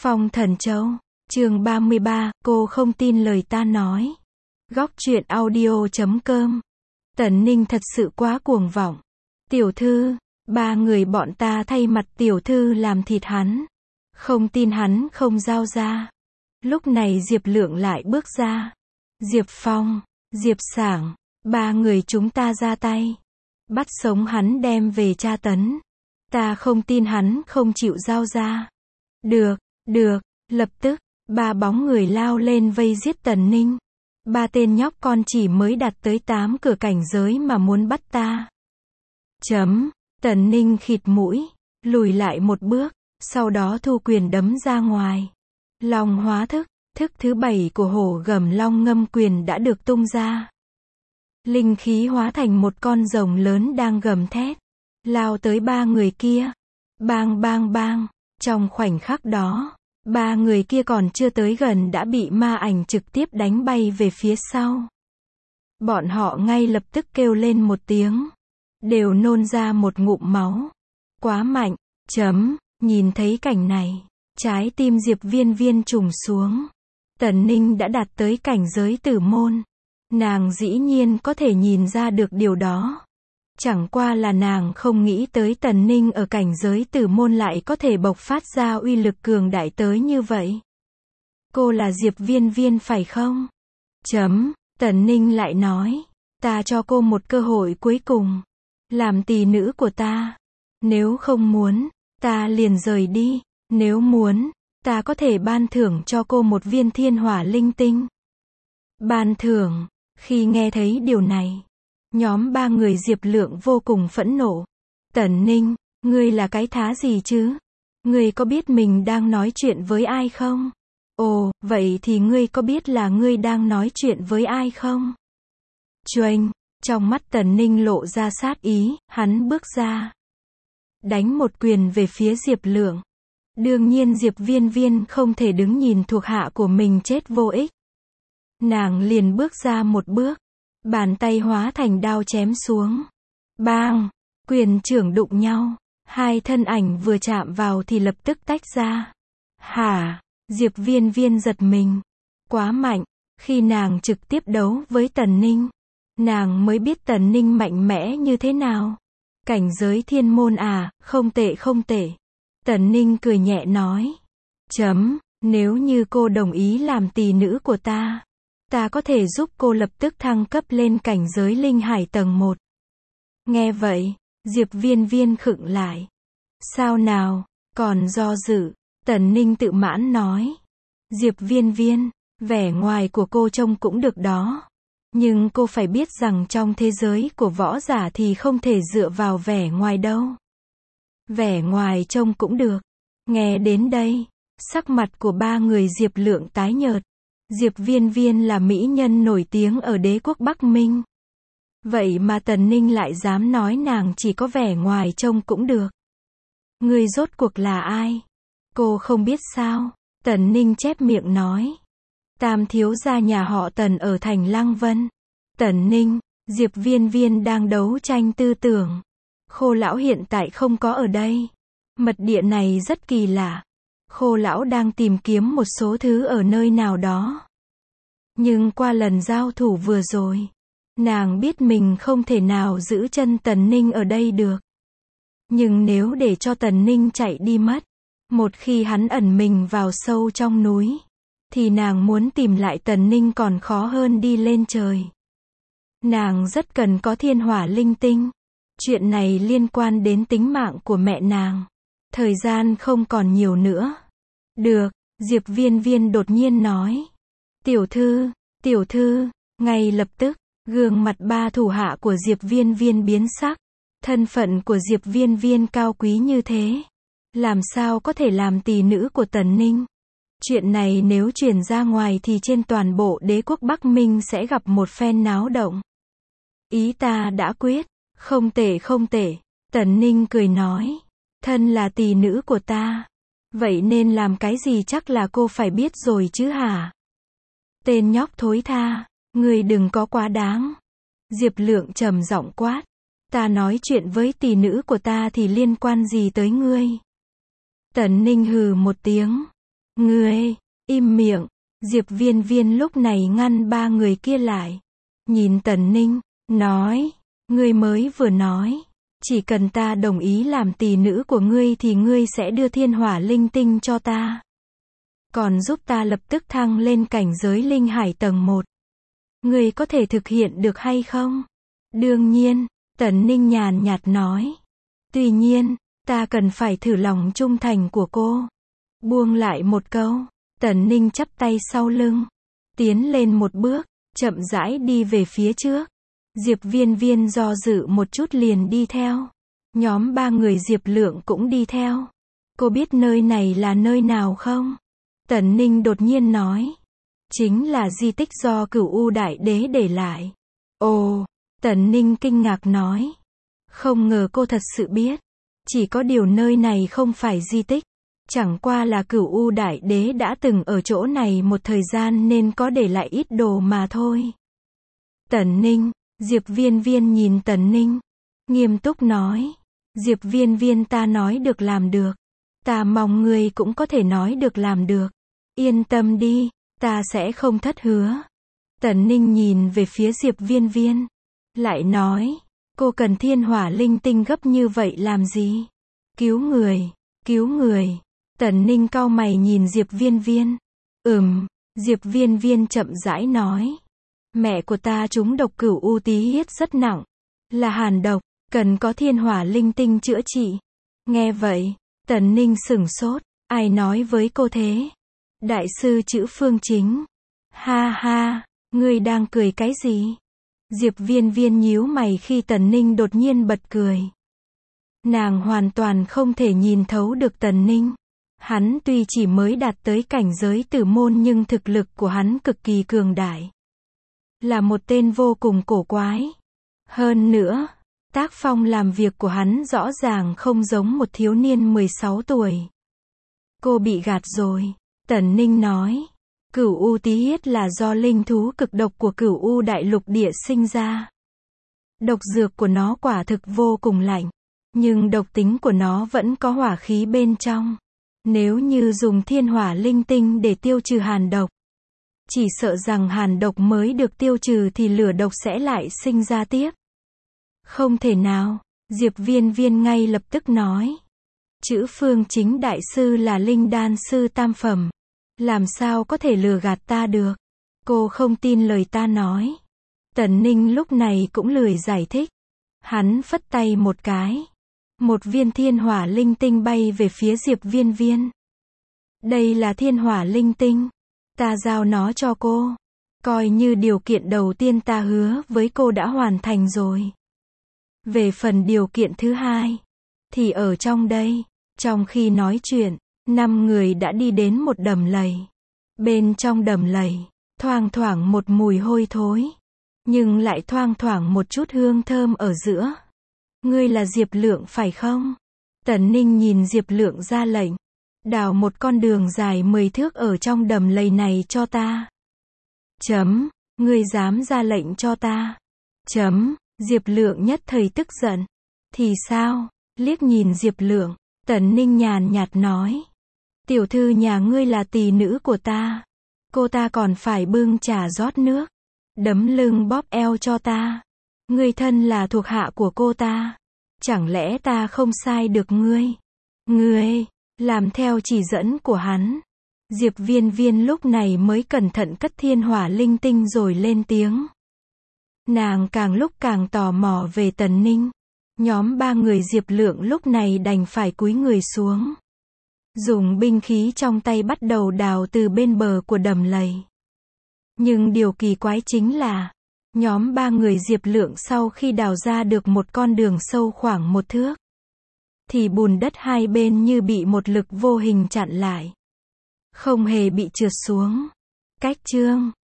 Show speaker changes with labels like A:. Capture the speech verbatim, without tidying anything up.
A: Phong Thần Châu, chương ba mươi ba, cô không tin lời ta nói. Góc truyện audio chấm com. Tần Ninh thật sự quá cuồng vọng. Tiểu thư, ba người bọn ta thay mặt tiểu thư làm thịt hắn. Không tin hắn không giao ra. Lúc này Diệp Lượng lại bước ra. Diệp Phong, Diệp Sảng, ba người chúng ta ra tay. Bắt sống hắn đem về tra tấn. Ta không tin hắn không chịu giao ra. Được, được, lập tức, ba bóng người lao lên vây giết Tần Ninh. Ba tên nhóc con chỉ mới đạt tới tám cửa cảnh giới mà muốn bắt ta. Chấm, Tần Ninh khịt mũi, lùi lại một bước, sau đó thu quyền đấm ra ngoài. Long hóa thức, thức thứ bảy của hổ gầm long ngâm quyền đã được tung ra. Linh khí hóa thành một con rồng lớn đang gầm thét, lao tới ba người kia. Bang bang bang, trong khoảnh khắc đó, ba người kia còn chưa tới gần đã bị ma ảnh trực tiếp đánh bay về phía sau. Bọn họ ngay lập tức kêu lên một tiếng, đều nôn ra một ngụm máu. Quá mạnh, chấm, nhìn thấy cảnh này, trái tim Diệp Viên Viên trùng xuống. Tần Ninh đã đạt tới cảnh giới tử môn. Nàng dĩ nhiên có thể nhìn ra được điều đó. Chẳng qua là nàng không nghĩ tới Tần Ninh ở cảnh giới tử môn lại có thể bộc phát ra uy lực cường đại tới như vậy. Cô là Diệp Viên Viên phải không? Chấm, Tần Ninh lại nói, ta cho cô một cơ hội cuối cùng. Làm tỳ nữ của ta. Nếu không muốn, ta liền rời đi. Nếu muốn, ta có thể ban thưởng cho cô một viên thiên hỏa linh tinh. Ban thưởng, khi nghe thấy điều này, nhóm ba người Diệp Lượng vô cùng phẫn nộ. Tần Ninh, ngươi là cái thá gì chứ? Ngươi có biết mình đang nói chuyện với ai không? Ồ, vậy thì ngươi có biết là ngươi đang nói chuyện với ai không? Choanh, trong mắt Tần Ninh lộ ra sát ý, hắn bước ra. Đánh một quyền về phía Diệp Lượng. Đương nhiên Diệp Viên Viên không thể đứng nhìn thuộc hạ của mình chết vô ích. Nàng liền bước ra một bước. Bàn tay hóa thành đao chém xuống. Bang! Quyền trưởng đụng nhau. Hai thân ảnh vừa chạm vào thì lập tức tách ra. Hả? Diệp Viên Viên giật mình. Quá mạnh. Khi nàng trực tiếp đấu với Tần Ninh, nàng mới biết Tần Ninh mạnh mẽ như thế nào. Cảnh giới thiên môn à, không tệ không tệ. Tần Ninh cười nhẹ nói. Chấm, nếu như cô đồng ý làm tỳ nữ của ta, ta có thể giúp cô lập tức thăng cấp lên cảnh giới linh hải tầng một. Nghe vậy, Diệp Viên Viên khựng lại. Sao nào, còn do dự, Tần Ninh tự mãn nói. Diệp Viên Viên, vẻ ngoài của cô trông cũng được đó. Nhưng cô phải biết rằng trong thế giới của võ giả thì không thể dựa vào vẻ ngoài đâu. Vẻ ngoài trông cũng được. Nghe đến đây, sắc mặt của ba người Diệp Lượng tái nhợt. Diệp Viên Viên là mỹ nhân nổi tiếng ở đế quốc Bắc Minh. Vậy mà Tần Ninh lại dám nói nàng chỉ có vẻ ngoài trông cũng được. Người rốt cuộc là ai? Cô không biết sao? Tần Ninh chép miệng nói. Tam thiếu gia nhà họ Tần ở thành Lăng Vân. Tần Ninh, Diệp Viên Viên đang đấu tranh tư tưởng. Khô lão hiện tại không có ở đây. Mật địa này rất kỳ lạ. Khô lão đang tìm kiếm một số thứ ở nơi nào đó. Nhưng qua lần giao thủ vừa rồi, nàng biết mình không thể nào giữ chân Tần Ninh ở đây được. Nhưng nếu để cho Tần Ninh chạy đi mất, một khi hắn ẩn mình vào sâu trong núi, thì nàng muốn tìm lại Tần Ninh còn khó hơn đi lên trời. Nàng rất cần có thiên hỏa linh tinh. Chuyện này liên quan đến tính mạng của mẹ nàng. Thời gian không còn nhiều nữa. Được, Diệp Viên Viên đột nhiên nói. Tiểu thư, tiểu thư, ngay lập tức, gương mặt ba thủ hạ của Diệp Viên Viên biến sắc. Thân phận của Diệp Viên Viên cao quý như thế, làm sao có thể làm tỳ nữ của Tần Ninh? Chuyện này nếu truyền ra ngoài thì trên toàn bộ đế quốc Bắc Minh sẽ gặp một phen náo động. Ý ta đã quyết. Không tệ không tệ. Tần Ninh cười nói. Thân là tỳ nữ của ta. Vậy nên làm cái gì chắc là cô phải biết rồi chứ hả? Tên nhóc thối tha. Người đừng có quá đáng. Diệp Lượng trầm giọng quát. Ta nói chuyện với tỳ nữ của ta thì liên quan gì tới ngươi? Tần Ninh hừ một tiếng. Ngươi, im miệng. Diệp Viên Viên lúc này ngăn ba người kia lại. Nhìn Tần Ninh, nói, ngươi mới vừa nói, chỉ cần ta đồng ý làm tỳ nữ của ngươi thì ngươi sẽ đưa thiên hỏa linh tinh cho ta. Còn giúp ta lập tức thăng lên cảnh giới linh hải tầng một. Ngươi có thể thực hiện được hay không? Đương nhiên, Tần Ninh nhàn nhạt nói. Tuy nhiên, ta cần phải thử lòng trung thành của cô. Buông lại một câu, Tần Ninh chắp tay sau lưng, tiến lên một bước, chậm rãi đi về phía trước. Diệp Viên Viên do dự một chút liền đi theo. Nhóm ba người Diệp Lượng cũng đi theo. Cô biết nơi này là nơi nào không? Tần Ninh đột nhiên nói. Chính là di tích do Cửu U Đại Đế để lại. Ồ, Tần Ninh kinh ngạc nói. Không ngờ cô thật sự biết. Chỉ có điều nơi này không phải di tích. Chẳng qua là Cửu U Đại Đế đã từng ở chỗ này một thời gian nên có để lại ít đồ mà thôi. Tần Ninh, Diệp Viên Viên nhìn Tần Ninh, nghiêm túc nói. Diệp Viên Viên, ta nói được làm được. Ta mong ngươi cũng có thể nói được làm được. Yên tâm đi, ta sẽ không thất hứa. Tần Ninh nhìn về phía Diệp Viên Viên, lại nói, cô cần thiên hỏa linh tinh gấp như vậy làm gì? Cứu người, cứu người. Tần Ninh cau mày nhìn Diệp Viên Viên. Ừm, Diệp Viên Viên chậm rãi nói. Mẹ của ta trúng độc Cửu U tí huyết rất nặng, là hàn độc, cần có thiên hỏa linh tinh chữa trị. Nghe vậy, Tần Ninh sửng sốt, ai nói với cô thế? Đại sư Chữ Phương Chính. Ha ha, ngươi đang cười cái gì? Diệp Viên Viên nhíu mày khi Tần Ninh đột nhiên bật cười. Nàng hoàn toàn không thể nhìn thấu được Tần Ninh. Hắn tuy chỉ mới đạt tới cảnh giới tử môn nhưng thực lực của hắn cực kỳ cường đại. Là một tên vô cùng cổ quái. Hơn nữa, tác phong làm việc của hắn rõ ràng không giống một thiếu niên mười sáu tuổi. Cô bị gạt rồi, Tần Ninh nói. Cửu U tí huyết là do linh thú cực độc của Cửu U đại lục địa sinh ra. Độc dược của nó quả thực vô cùng lạnh, nhưng độc tính của nó vẫn có hỏa khí bên trong. Nếu như dùng thiên hỏa linh tinh để tiêu trừ hàn độc, chỉ sợ rằng hàn độc mới được tiêu trừ thì lửa độc sẽ lại sinh ra tiếp. Không thể nào, Diệp Viên Viên ngay lập tức nói. Chữ Phương Chính đại sư là linh đan sư tam phẩm. Làm sao có thể lừa gạt ta được? Cô không tin lời ta nói. Tần Ninh lúc này cũng lười giải thích. Hắn phất tay một cái. Một viên thiên hỏa linh tinh bay về phía Diệp Viên Viên. Đây là thiên hỏa linh tinh. Ta giao nó cho cô. Coi như điều kiện đầu tiên ta hứa với cô đã hoàn thành rồi. Về phần điều kiện thứ hai, thì ở trong đây. Trong khi nói chuyện, năm người đã đi đến một đầm lầy. Bên trong đầm lầy, thoang thoảng một mùi hôi thối. Nhưng lại thoang thoảng một chút hương thơm ở giữa. Ngươi là Diệp Lượng phải không? Tần Ninh nhìn Diệp Lượng ra lệnh. Đào một con đường dài mười thước ở trong đầm lầy này cho ta. Chấm, ngươi dám ra lệnh cho ta. Chấm, Diệp Lượng nhất thời tức giận. Thì sao? Liếc nhìn Diệp Lượng, Tần Ninh nhàn nhạt nói. Tiểu thư nhà ngươi là tỳ nữ của ta. Cô ta còn phải bưng trà rót nước, đấm lưng bóp eo cho ta. Ngươi thân là thuộc hạ của cô ta. Chẳng lẽ ta không sai được ngươi? Ngươi, làm theo chỉ dẫn của hắn. Diệp Viên Viên lúc này mới cẩn thận cất thiên hỏa linh tinh rồi lên tiếng. Nàng càng lúc càng tò mò về Tần Ninh. Nhóm ba người Diệp Lượng lúc này đành phải cúi người xuống. Dùng binh khí trong tay bắt đầu đào từ bên bờ của đầm lầy. Nhưng điều kỳ quái chính là, nhóm ba người Diệp Lượng sau khi đào ra được một con đường sâu khoảng một thước, thì bùn đất hai bên như bị một lực vô hình chặn lại. Không hề bị trượt xuống. Cách chương